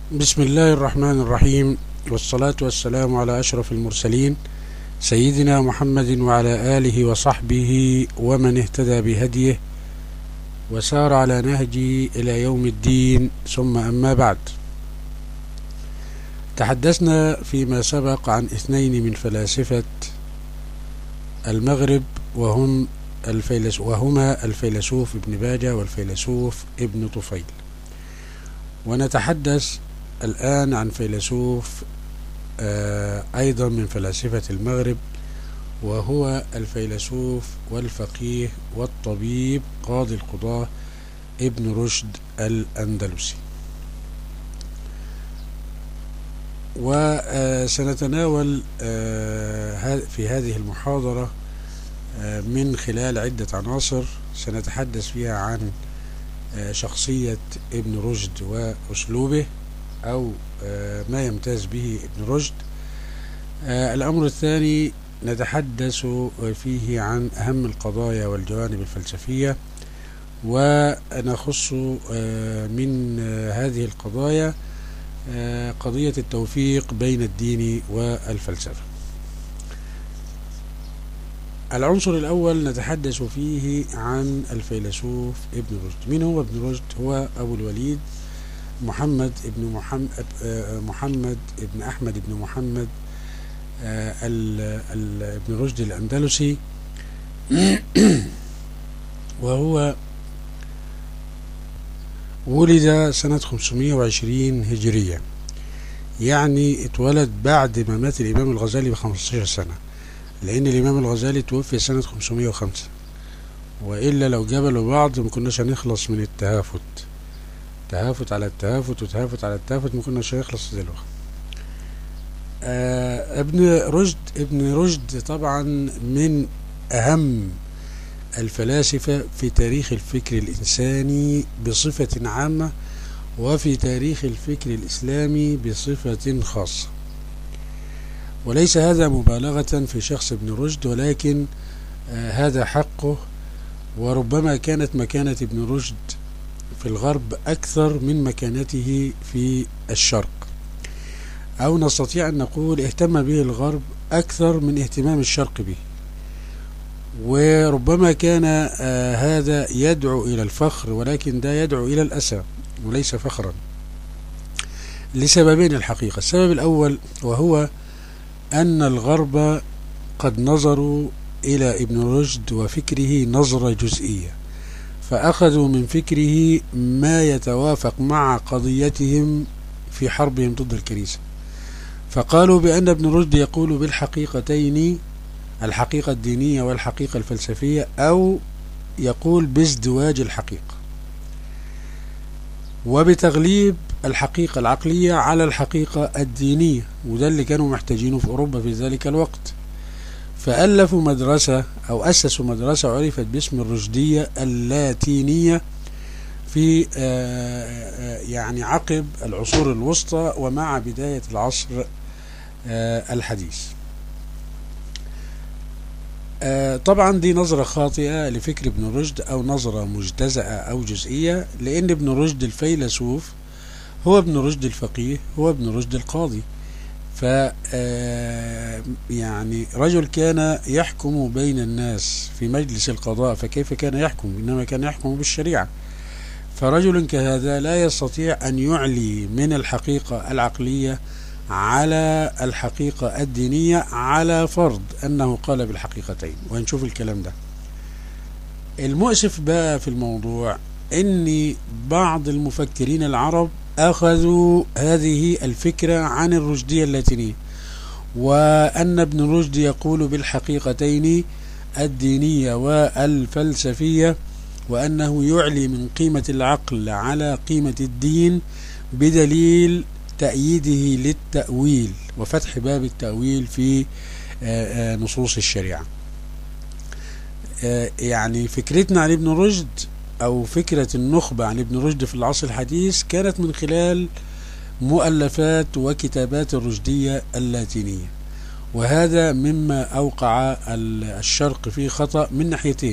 بسم الله الرحمن الرحيم، والصلاة والسلام على أشرف المرسلين سيدنا محمد وعلى آله وصحبه ومن اهتدى بهديه وسار على نهجه إلى يوم الدين، ثم أما بعد. تحدثنا فيما سبق عن اثنين من فلاسفة المغرب وهما الفيلسوف ابن باجة والفيلسوف ابن طفيل، ونتحدث الآن عن فيلسوف أيضا من فلاسفة المغرب، وهو الفيلسوف والفقيه والطبيب قاضي القضاة ابن رشد الأندلسي. وسنتناول في هذه المحاضرة من خلال عدة عناصر سنتحدث فيها عن شخصية ابن رشد وأسلوبه، أو ما يمتاز به ابن رشد. الأمر الثاني نتحدث فيه عن أهم القضايا والجوانب الفلسفية، ونخص من هذه القضايا قضية التوفيق بين الدين والفلسفة. العنصر الأول نتحدث فيه عن الفيلسوف ابن رشد. من هو ابن رشد؟ هو أبو الوليد محمد ابن أحمد ابن محمد ابن رشد الأندلسي، وهو ولد سنة 520 هجرية، يعني اتولد بعد ما مات الإمام الغزالي ب15 سنة، لأن الإمام الغزالي توفي سنة 505، وإلا لو جابلوا بعض ما كناش هنخلص من التهافت، تهافت على التهافت وتهافت على التهافت، ما كناش هيخلص دلوقتي. ابن رشد طبعا من أهم الفلاسفة في تاريخ الفكر الإنساني بصفة عامة، وفي تاريخ الفكر الإسلامي بصفة خاصة. وليس هذا مبالغة في شخص ابن رشد، ولكن هذا حقه، وربما كانت مكانة ابن رشد في الغرب أكثر من مكانته في الشرق، أو نستطيع أن نقول اهتم به الغرب أكثر من اهتمام الشرق به. وربما كان هذا يدعو إلى الفخر، ولكن ده يدعو إلى الأسى وليس فخرا، لسببين الحقيقة. السبب الأول وهو أن الغرب قد نظروا إلى ابن رشد وفكره نظرة جزئية، فأخذوا من فكره ما يتوافق مع قضيتهم في حربهم ضد الكنيسة، فقالوا بأن ابن رشد يقول بالحقيقتين، الحقيقة الدينية والحقيقة الفلسفية، أو يقول بازدواج الحقيقة، وبتغليب الحقيقة العقلية على الحقيقة الدينية، وده اللي كانوا محتاجينه في أوروبا في ذلك الوقت. فألفوا مدرسة أو أسسوا مدرسة عرفت باسم الرشدية اللاتينية في يعني عقب العصور الوسطى ومع بداية العصر الحديث. طبعا دي نظرة خاطئة لفكر ابن رشد، أو نظرة مجتزأة أو جزئية، لأن ابن رشد الفيلسوف هو ابن رشد الفقيه، هو ابن رشد القاضي. ف يعني رجل كان يحكم بين الناس في مجلس القضاء، فكيف كان يحكم؟ إنما كان يحكم بالشريعة. فرجل كهذا لا يستطيع أن يعلي من الحقيقة العقلية على الحقيقة الدينية، على فرض أنه قال بالحقيقتين، وهنشوف الكلام ده. المؤسف بقى في الموضوع أن بعض المفكرين العرب أخذوا هذه الفكرة عن الرشدية اللاتينية، وأن ابن رشد يقول بالحقيقتين الدينية والفلسفية، وأنه يعلي من قيمة العقل على قيمة الدين بدليل تأييده للتأويل وفتح باب التأويل في نصوص الشريعة. يعني فكرتنا عن ابن رشد، أو فكرة النخبة عن ابن رشد في العصر الحديث، كانت من خلال مؤلفات وكتابات الرشدية اللاتينية، وهذا مما أوقع الشرق فيه خطأ من ناحيتين.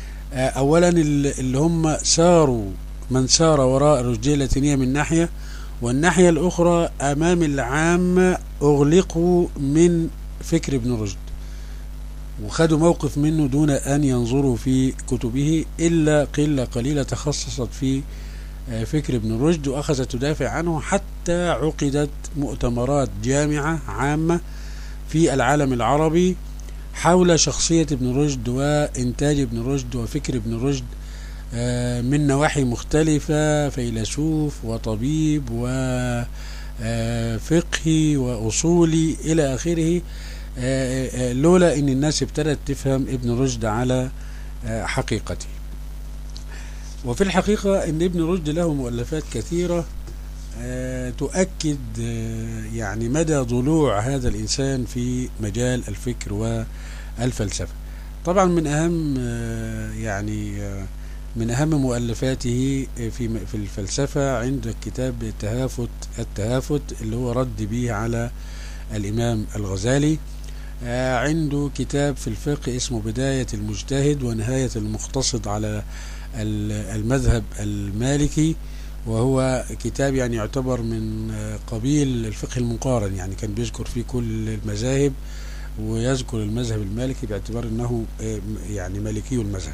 أولا اللي هم ساروا من سار وراء الرشدية اللاتينية من ناحية، والناحية الأخرى أمام العامة أغلقوا من فكر ابن رشد وخدوا موقف منه دون أن ينظروا في كتبه إلا قلة قليلة تخصصت في فكر ابن رشد وأخذت تدافع عنه، حتى عقدت مؤتمرات جامعة عامة في العالم العربي حول شخصية ابن رشد وإنتاج ابن رشد وفكر ابن رشد من نواحي مختلفة، فيلسوف وطبيب وفقهي وأصولي إلى آخره، لولا أن الناس ابتدت تفهم ابن رشد على حقيقته. وفي الحقيقة أن ابن رشد له مؤلفات كثيرة تؤكد يعني مدى ضلوع هذا الإنسان في مجال الفكر والفلسفة. طبعا من أهم مؤلفاته في الفلسفة عندك كتاب التهافت اللي هو رد به على الإمام الغزالي. عنده كتاب في الفقه اسمه بداية المجتهد ونهاية المقتصد على المذهب المالكي، وهو كتاب يعني يعتبر من قبيل الفقه المقارن، يعني كان بيذكر فيه كل المذاهب ويذكر المذهب المالكي باعتبار أنه يعني مالكي المذهب.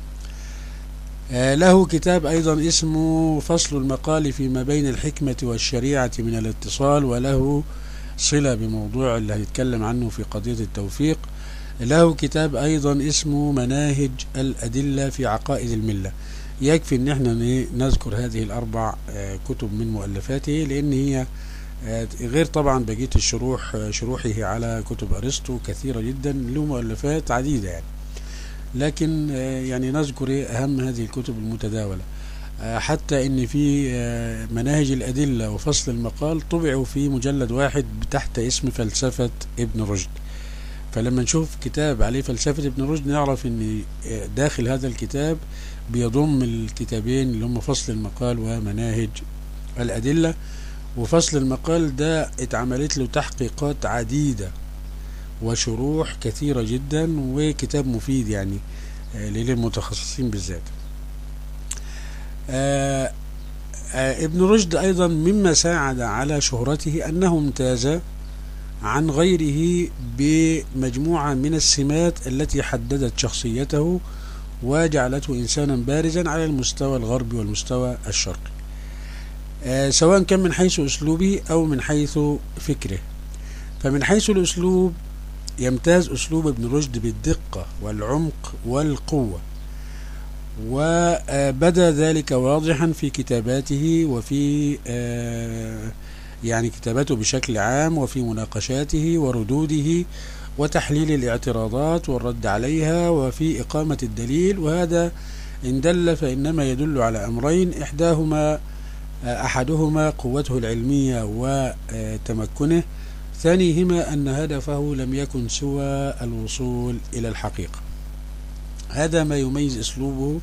له كتاب أيضا اسمه فصل المقال فيما بين الحكمة والشريعة من الاتصال، وله صلة بموضوع اللي هنتكلم عنه في قضية التوفيق. له كتاب أيضا اسمه مناهج الأدلة في عقائد الملة. يكفي ان احنا نذكر هذه الأربع كتب من مؤلفاته، لأن هي غير طبعا بقية شروحه على كتب أرسطو كثيرة جدا، له مؤلفات عديدة يعني، لكن يعني نذكر أهم هذه الكتب المتداولة. حتى ان في مناهج الأدلة وفصل المقال طبعوا في مجلد واحد تحت اسم فلسفة ابن رشد. فلما نشوف كتاب عليه فلسفة ابن رشد نعرف ان داخل هذا الكتاب بيضم الكتابين اللي هم فصل المقال ومناهج الأدلة. وفصل المقال ده اتعملت له تحقيقات عديدة وشروح كثيرة جدا، وكتاب مفيد يعني للمتخصصين بالذات. ابن رشد أيضا مما ساعد على شهرته أنه امتاز عن غيره بمجموعة من السمات التي حددت شخصيته وجعلته إنسانا بارزا على المستوى الغربي والمستوى الشرقي، سواء كان من حيث أسلوبه أو من حيث فكره. فمن حيث الأسلوب يمتاز أسلوب ابن رشد بالدقة والعمق والقوة، وبدا ذلك واضحا في كتاباته وفي يعني كتاباته بشكل عام، وفي مناقشاته وردوده وتحليل الاعتراضات والرد عليها وفي إقامة الدليل. وهذا إن دل فإنما يدل على أمرين، أحدهما قوته العلمية وتمكنه، ثانيهما أن هدفه لم يكن سوى الوصول إلى الحقيقة. هذا ما يميز أسلوبه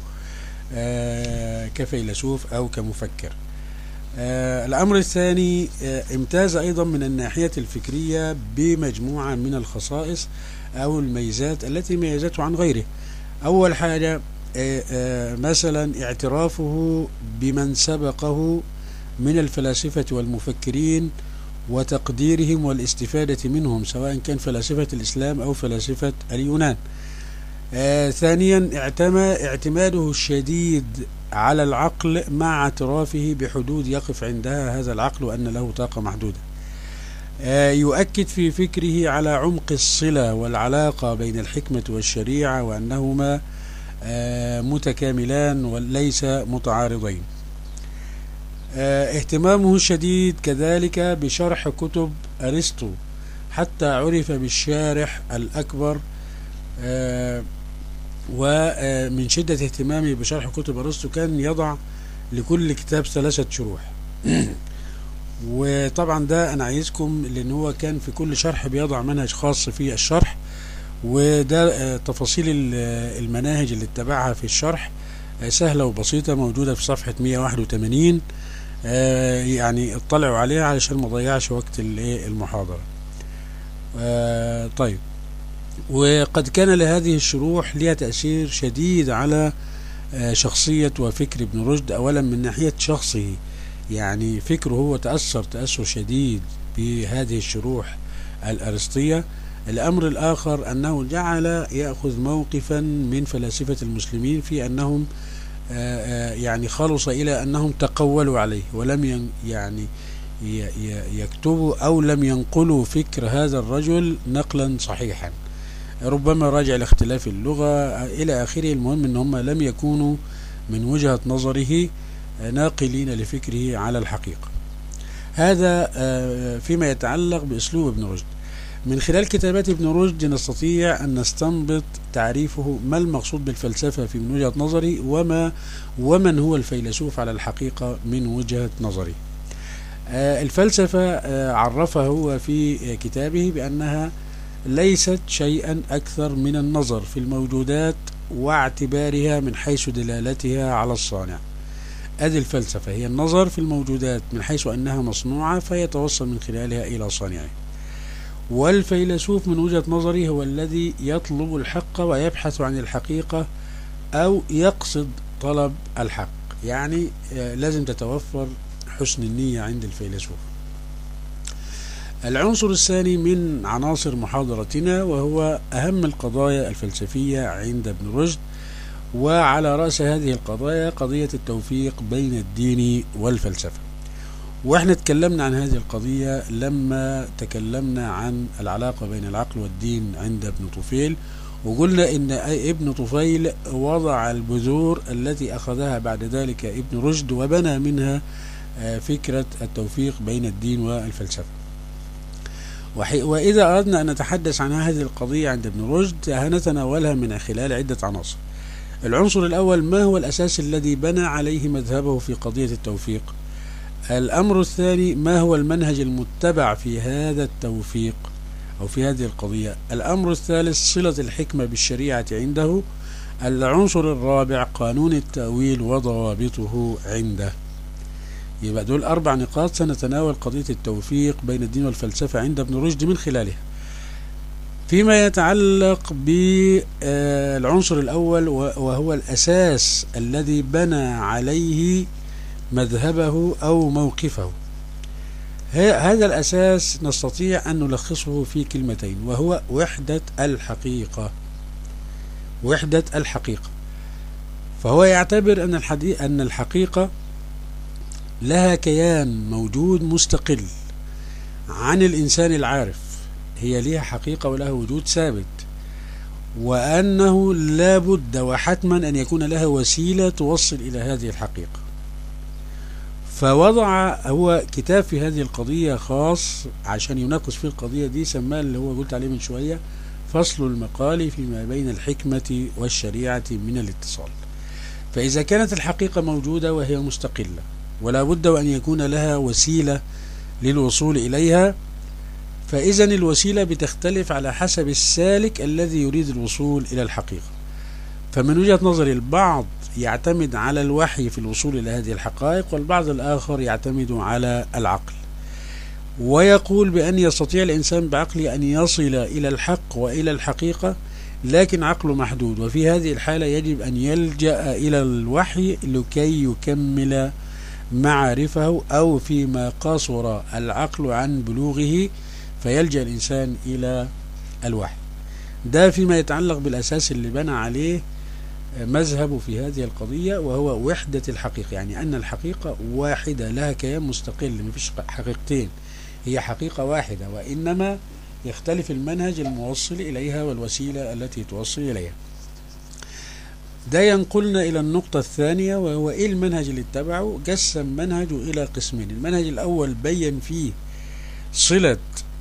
كفيلسوف أو كمفكر. الأمر الثاني امتاز أيضا من الناحية الفكرية بمجموعة من الخصائص أو الميزات التي ميزته عن غيره. أول حاجة مثلا اعترافه بمن سبقه من الفلاسفة والمفكرين وتقديرهم والاستفادة منهم، سواء كان فلاسفة الإسلام أو فلاسفة اليونان. ثانيا اعتماده الشديد على العقل مع اعترافه بحدود يقف عندها هذا العقل وأن له طاقة محدودة. يؤكد في فكره على عمق الصلة والعلاقة بين الحكمة والشريعة وأنهما متكاملان وليس متعارضين. اهتمامه الشديد كذلك بشرح كتب أرسطو حتى عرف بالشارح الأكبر، ومن شدة اهتمامه بشرح كتب أرسطو كان يضع لكل كتاب 3 شروح. وطبعا ده أنا عايزكم، لأن هو كان في كل شرح بيضع منهج خاص في الشرح، وده تفاصيل المناهج اللي اتبعها في الشرح سهلة وبسيطة، موجودة في صفحة 181. يعني اطلعوا عليها علشان ما ضيعش وقت المحاضرة. طيب، وقد كان لهذه الشروح لها تأثير شديد على شخصية وفكر ابن رشد، أولا من ناحية شخصه، يعني فكره هو تأثر شديد بهذه الشروح الأرسطية. الأمر الآخر أنه جعل يأخذ موقفا من فلاسفة المسلمين في أنهم يعني خلص إلى أنهم تقولوا عليه ولم يعني يكتبوا أو لم ينقلوا فكر هذا الرجل نقلا صحيحا، ربما راجع لاختلاف اللغة إلى آخره. المهم أن هم لم يكونوا من وجهة نظره ناقلين لفكره على الحقيقة. هذا فيما يتعلق بأسلوب ابن رشد. من خلال كتابات ابن رشد نستطيع أن نستنبط تعريفه، ما المقصود بالفلسفة في من وجهة نظري، ومن هو الفيلسوف على الحقيقة من وجهة نظري. الفلسفة عرفها هو في كتابه بأنها ليست شيئا أكثر من النظر في الموجودات واعتبارها من حيث دلالتها على الصانع. هذه الفلسفة هي النظر في الموجودات من حيث أنها مصنوعة فيتوصل من خلالها إلى صانعه. والفيلسوف من وجهة نظري هو الذي يطلب الحق ويبحث عن الحقيقة أو يقصد طلب الحق، يعني لازم تتوفر حسن النية عند الفيلسوف. العنصر الثاني من عناصر محاضرتنا وهو أهم القضايا الفلسفية عند ابن رشد، وعلى رأس هذه القضايا قضية التوفيق بين الدين والفلسفة. واحنا تكلمنا عن هذه القضية لما تكلمنا عن العلاقة بين العقل والدين عند ابن طفيل، وقلنا ان ابن طفيل وضع البذور التي اخذها بعد ذلك ابن رشد وبنى منها فكرة التوفيق بين الدين والفلسفة. وإذا أردنا أن نتحدث عن هذه القضية عند ابن رشد هنتناولها من خلال عدة عناصر. العنصر الأول، ما هو الأساس الذي بنى عليه مذهبه في قضية التوفيق؟ الأمر الثاني، ما هو المنهج المتبع في هذا التوفيق أو في هذه القضية؟ الأمر الثالث، صلة الحكمة بالشريعة عنده. العنصر الرابع، قانون التأويل وضوابطه عنده. يبقى دول 4 نقاط سنتناول قضية التوفيق بين الدين والفلسفة عند ابن رشد من خلالها. فيما يتعلق بالعنصر الأول وهو الأساس الذي بنى عليه مذهبه أو موقفه، هذا الأساس نستطيع أن نلخصه في كلمتين، وهو وحدة الحقيقة. وحدة الحقيقة. فهو يعتبر أن الحقيقة لها كيان موجود مستقل عن الإنسان العارف، هي لها حقيقة ولها وجود ثابت، وأنه لا بد وحتما أن يكون لها وسيلة توصل إلى هذه الحقيقة. فوضع هو كتاب في هذه القضية خاص عشان يناقش في القضية دي، سماه اللي هو قلت عليه من شوية فصل المقال فيما بين الحكمة والشريعة من الاتصال. فإذا كانت الحقيقة موجودة وهي مستقلة ولا بد وأن يكون لها وسيلة للوصول إليها، فإذا الوسيلة بتختلف على حسب السالك الذي يريد الوصول إلى الحقيقة. فمن وجهة نظر البعض يعتمد على الوحي في الوصول إلى هذه الحقائق، والبعض الآخر يعتمد على العقل، ويقول بأن يستطيع الإنسان بعقله أن يصل إلى الحق وإلى الحقيقة، لكن عقله محدود، وفي هذه الحالة يجب أن يلجأ إلى الوحي لكي يكمل معارفه، أو فيما قاصر العقل عن بلوغه فيلجأ الإنسان إلى الوحي. ده فيما يتعلق بالأساس اللي بنى عليه مذهبه في هذه القضية، وهو وحدة الحقيقة، يعني أن الحقيقة واحدة لها كيان مستقل، مفيش حقيقتين، هي حقيقة واحدة، وإنما يختلف المنهج الموصل إليها والوسيلة التي توصل إليها. ده ينقلنا إلى النقطة الثانية، وهو إيه المنهج اللي اتبعه؟ قسم منهجه إلى قسمين. المنهج الأول بين فيه صلة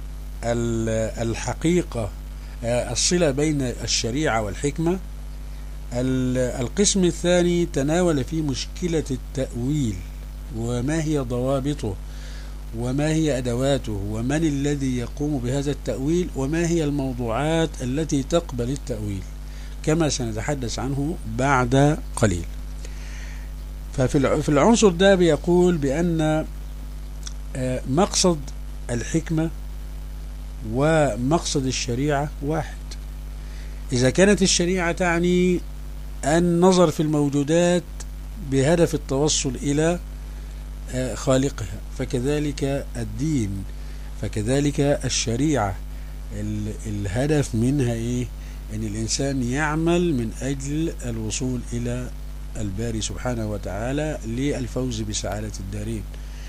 الحقيقة، الصلة بين الشريعة والحكمة. القسم الثاني تناول فيه مشكلة التأويل، وما هي ضوابطه، وما هي أدواته، ومن الذي يقوم بهذا التأويل، وما هي الموضوعات التي تقبل التأويل، كما سنتحدث عنه بعد قليل. ففي العنصر ده بيقول بأن مقصد الحكمة ومقصد الشريعة واحد. إذا كانت الشريعة تعني النظر في الموجودات بهدف التوصل إلى خالقها، فكذلك الدين، فكذلك الشريعة الهدف منها إيه؟ أن الإنسان يعمل من أجل الوصول إلى الباري سبحانه وتعالى للفوز بسعادة الدارين.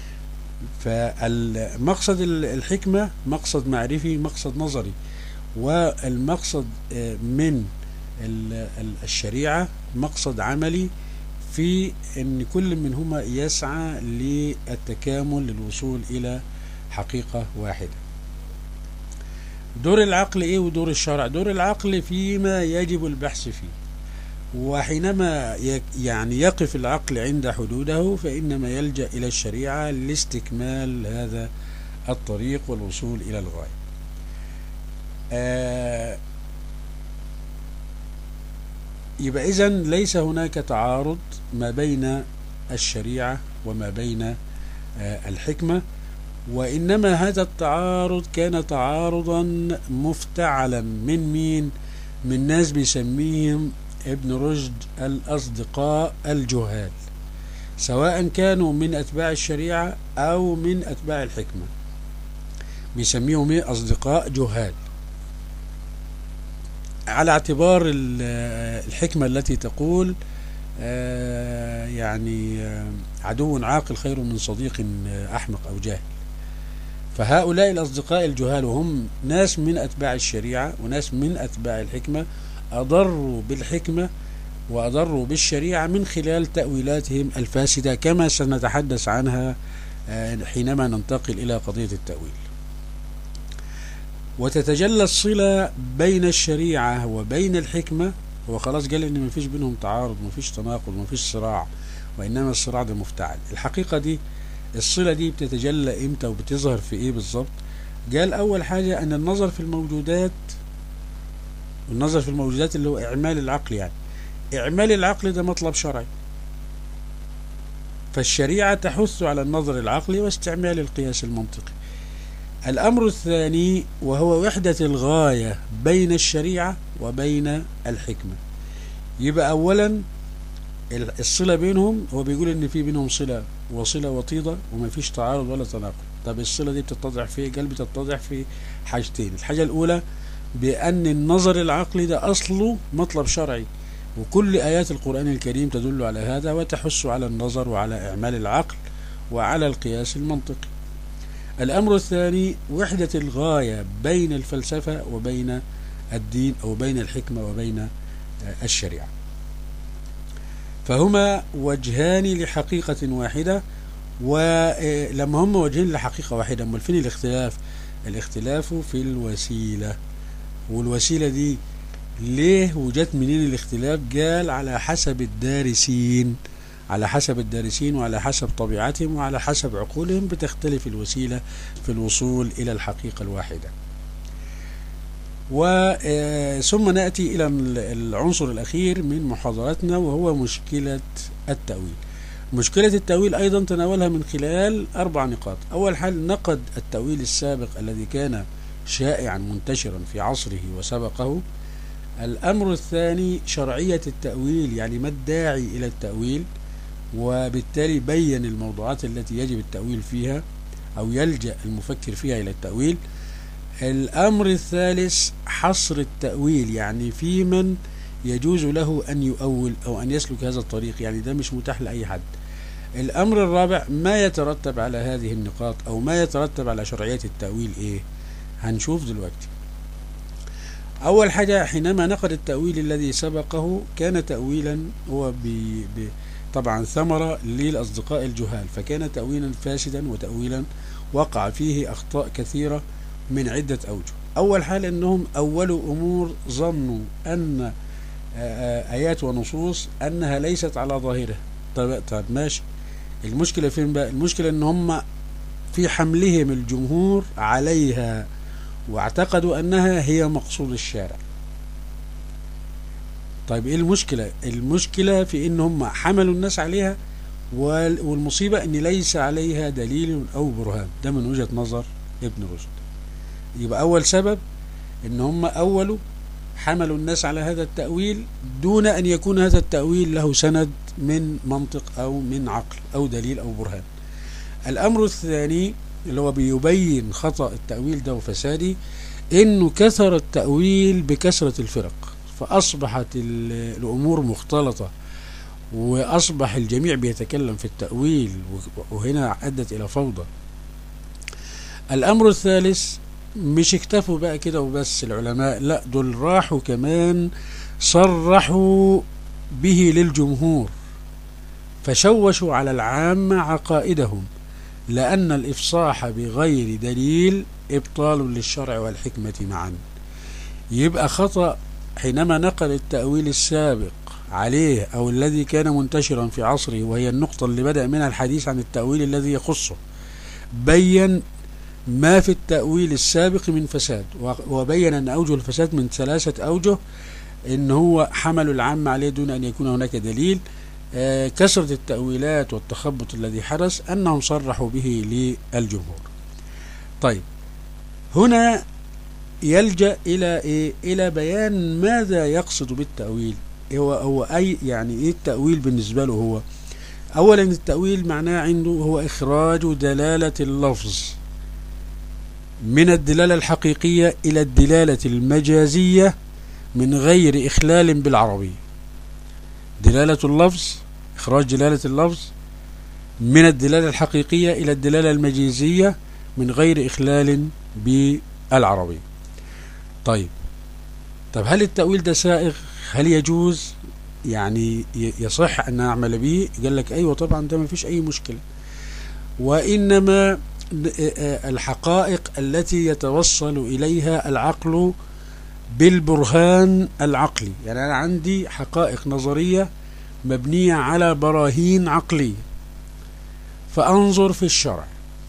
فالمقصد الحكمة مقصد معرفي، مقصد نظري، والمقصد من الشريعة مقصد عملي، في أن كل منهما يسعى للتكامل للوصول إلى حقيقة واحدة. دور العقل إيه ودور الشرع؟ دور العقل فيما يجب البحث فيه، وحينما يعني يقف العقل عند حدوده فإنما يلجأ إلى الشريعة لاستكمال هذا الطريق والوصول إلى الغاية. يبقى إذن ليس هناك تعارض ما بين الشريعة وما بين الحكمة، وإنما هذا التعارض كان تعارضا مفتعلا من مين؟ من ناس بيسميهم ابن رشد الأصدقاء الجهال، سواء كانوا من أتباع الشريعة أو من أتباع الحكمة، بيسميهم ايه؟ أصدقاء جهال، على اعتبار الحكمة التي تقول يعني عدو عاقل خير من صديق أحمق أو جاهل. فهؤلاء الأصدقاء الجهال وهم ناس من أتباع الشريعة وناس من أتباع الحكمة أضروا بالحكمة وأضروا بالشريعة من خلال تأويلاتهم الفاسدة، كما سنتحدث عنها حينما ننتقل إلى قضية التأويل. وتتجلى الصلة بين الشريعة وبين الحكمة، هو خلاص قال إن مفيش بينهم تعارض، مفيش تناقض، مفيش صراع، وإنما الصراع ده مفتعل. الحقيقة دي الصلة دي بتتجلى إمتى وبتظهر في إيه بالظبط؟ قال أول حاجة أن النظر في الموجودات، والنظر في الموجودات اللي هو إعمال العقل، يعني إعمال العقل ده مطلب شرعي، فالشريعة تحث على النظر العقلي واستعمال القياس المنطقي. الأمر الثاني وهو وحدة الغاية بين الشريعة وبين الحكمة. يبقى أولا الصلة بينهم، هو بيقول إن في بينهم صلة وصلة وطيدة وما فيش تعارض ولا تناقض. طب الصلة دي بتتضح في إيه؟ قال بتتضح في حاجتين. الحاجة الأولى بأن النظر العقلي ده أصله مطلب شرعي، وكل آيات القرآن الكريم تدل على هذا وتحث على النظر وعلى إعمال العقل وعلى القياس المنطقي. الأمر الثاني وحدة الغاية بين الفلسفة وبين الدين، أو بين الحكمة وبين الشريعة، فهما وجهان لحقيقة واحدة. ولما هم وجهين لحقيقة واحدة، أمال فين الاختلاف؟ الاختلاف في الوسيلة. والوسيلة دي ليه وجت منين الاختلاف؟ قال على حسب الدارسين، على حسب الدارسين وعلى حسب طبيعتهم وعلى حسب عقولهم بتختلف الوسيلة في الوصول إلى الحقيقة الواحدة. ثم نأتي إلى العنصر الأخير من محاضرتنا، وهو مشكلة التأويل. مشكلة التأويل أيضا تناولها من خلال 4 نقاط. أول حال نقد التأويل السابق الذي كان شائعا منتشرا في عصره وسبقه. الأمر الثاني شرعية التأويل، يعني ما الداعي إلى التأويل، وبالتالي بين الموضوعات التي يجب التأويل فيها أو يلجأ المفكر فيها إلى التأويل. الأمر الثالث حصر التأويل، يعني في من يجوز له أن يؤول أو أن يسلك هذا الطريق، يعني ده مش متاح لأي حد. الأمر الرابع ما يترتب على هذه النقاط أو ما يترتب على شرعية التأويل إيه؟ هنشوف دلوقتي. أول حاجة حينما نقد التأويل الذي سبقه كان تأويلا هو طبعا ثمرة للأصدقاء الجهال، فكان تأويلا فاسدا وتأويلا وقع فيه أخطاء كثيرة من عدة أوجه. أول حال أنهم أولوا أمور ظنوا أن آيات ونصوص أنها ليست على ظاهرها. طب ماشي، المشكلة فين بقى؟ المشكلة أن هم في حملهم الجمهور عليها واعتقدوا أنها هي مقصود الشارع. طيب إيه المشكلة؟ المشكلة في أن هم حملوا الناس عليها، والمصيبة أن ليس عليها دليل أو برهان. ده من وجهة نظر ابن رشد. يبقى أول سبب أن هم أولوا حملوا الناس على هذا التأويل دون أن يكون هذا التأويل له سند من منطق أو من عقل أو دليل أو برهان. الأمر الثاني اللي هو بيبين خطأ التأويل ده وفساده، إنه كثر التأويل بكثرة الفرق، فأصبحت الأمور مختلطة، وأصبح الجميع بيتكلم في التأويل، وهنا أدت إلى فوضى. الأمر الثالث، مش اكتفوا بقى كده وبس العلماء، لا دول راحوا كمان صرحوا به للجمهور، فشوشوا على العامة عقائدهم، لأن الإفصاح بغير دليل إبطال للشرع والحكمة معا. يبقى خطأ حينما نقل التأويل السابق عليه أو الذي كان منتشرا في عصره، وهي النقطة اللي بدأ منها الحديث عن التأويل الذي يخصه، بين ما في التأويل السابق من فساد، وبين أن أوجه الفساد من 3 أوجه، إن هو حمل العام عليه دون أن يكون هناك دليل، كثرة التأويلات والتخبط الذي حدث، أنهم صرحوا به للجمهور. طيب هنا يلجأ إلى إيه؟ إلى بيان ماذا يقصد بالتأويل. هو أي يعني إيه التأويل بالنسبة له؟ هو أولا التأويل معناه عنده هو إخراج دلالة اللفظ من الدلالة الحقيقية إلى الدلالة المجازية من غير إخلال بالعربية. دلالة اللفظ، إخراج دلالة اللفظ من الدلالة الحقيقية إلى الدلالة المجازية من غير إخلال بالعربية. طيب هل التأويل ده سائغ؟ هل يجوز يعني يصح أن نعمل به؟ قال لك أيوة طبعا، ده ما فيش أي مشكلة، وإنما الحقائق التي يتوصل إليها العقل بالبرهان العقلي. يعني أنا عندي حقائق نظرية مبنية على براهين عقلية، فأنظر في الشرع.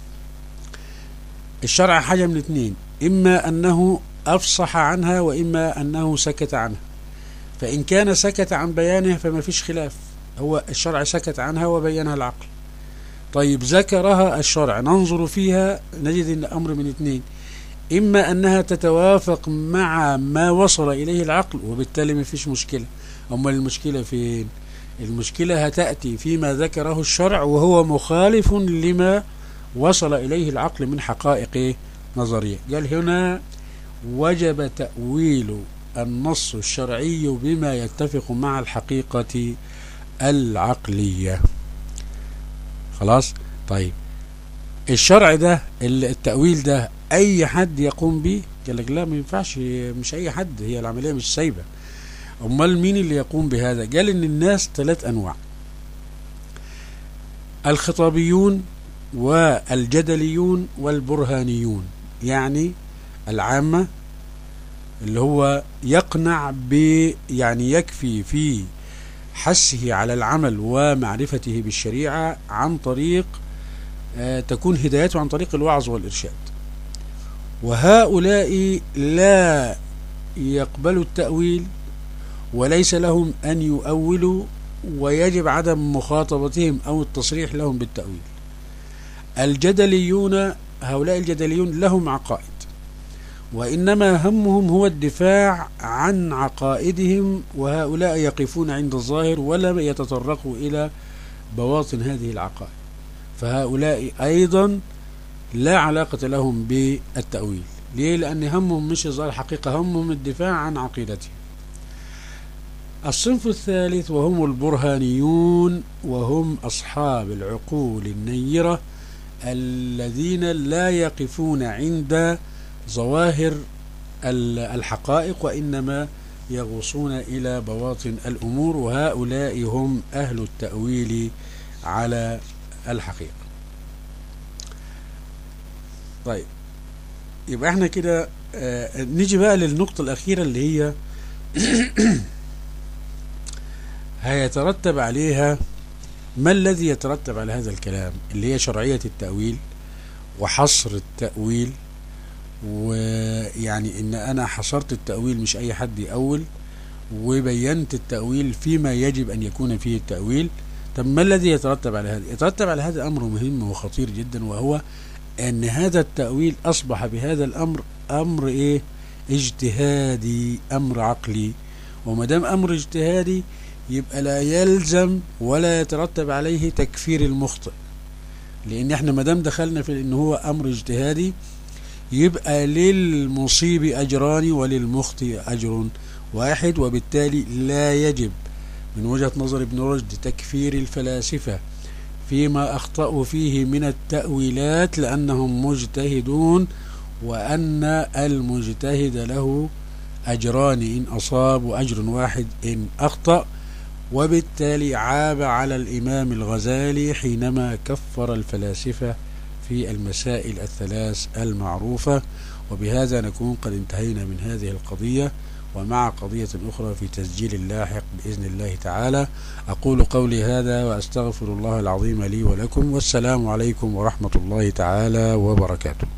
الشرع حاجة من اثنين، إما أنه أفصح عنها وإما أنه سكت عنها. فإن كان سكت عن بيانها فما فيش خلاف، هو الشرع سكت عنها وبينها العقل. طيب ذكرها الشرع، ننظر فيها نجد أن أمر من اثنين، إما أنها تتوافق مع ما وصل إليه العقل وبالتالي ما فيش مشكلة. أما المشكلة فين؟ المشكلة هتأتي فيما ذكره الشرع وهو مخالف لما وصل إليه العقل من حقائق نظرية. قال هنا وجب تأويل النص الشرعي بما يتفق مع الحقيقة العقلية. خلاص. طيب الشرع ده التأويل ده أي حد يقوم به؟ قال لك لا، ما ينفعش، مش أي حد، هي العملية مش سايبة. أمال مين اللي يقوم بهذا؟ قال إن الناس 3 أنواع: الخطابيون والجدليون والبرهانيون. يعني العامة اللي هو يقنع يعني يكفي في حثه على العمل ومعرفته بالشريعة عن طريق تكون هدايته عن طريق الوعظ والإرشاد. وهؤلاء لا يقبلوا التأويل وليس لهم أن يؤولوا، ويجب عدم مخاطبتهم أو التصريح لهم بالتأويل. الجدليون، هؤلاء الجدليون لهم عقائد، وإنما همهم هو الدفاع عن عقائدهم، وهؤلاء يقفون عند الظاهر ولا يتطرقوا إلى بواطن هذه العقائد، فهؤلاء أيضا لا علاقة لهم بالتأويل. ليه؟ لأن همهم مش إظهار الحقيقة، همهم الدفاع عن عقيدتهم. الصنف الثالث وهم البرهانيون، وهم أصحاب العقول النيرة الذين لا يقفون عند ظواهر الحقائق وإنما يغوصون إلى بواطن الأمور، وهؤلاء هم أهل التأويل على الحقيقة. طيب يبقى احنا كده نيجي بقى للنقطة الأخيرة اللي هي هيترتب عليها ما الذي يترتب على هذا الكلام، اللي هي شرعية التأويل وحصر التأويل، ويعني ان انا حصرت التأويل مش اي حد يأول، وبينت التأويل فيما يجب ان يكون فيه التأويل. طب ما الذي يترتب على هذا؟ يترتب على هذا امر مهم وخطير جدا، وهو ان هذا التأويل اصبح بهذا الامر امر ايه؟ اجتهادي، امر عقلي. وما دام امر اجتهادي يبقى لا يلزم ولا يترتب عليه تكفير المخطئ، لأن احنا مادام دخلنا في إن هو أمر اجتهادي يبقى للمصيب أجران وللمخطئ أجر واحد، وبالتالي لا يجب من وجهة نظر ابن رشد تكفير الفلاسفة فيما أخطأوا فيه من التأويلات لأنهم مجتهدون، وأن المجتهد له أجران إن أصاب وأجر واحد إن أخطأ. وبالتالي عاب على الإمام الغزالي حينما كفر الفلاسفة في المسائل الثلاث المعروفة. وبهذا نكون قد انتهينا من هذه القضية، ومع قضية أخرى في تسجيل لاحق بإذن الله تعالى. أقول قولي هذا وأستغفر الله العظيم لي ولكم، والسلام عليكم ورحمة الله تعالى وبركاته.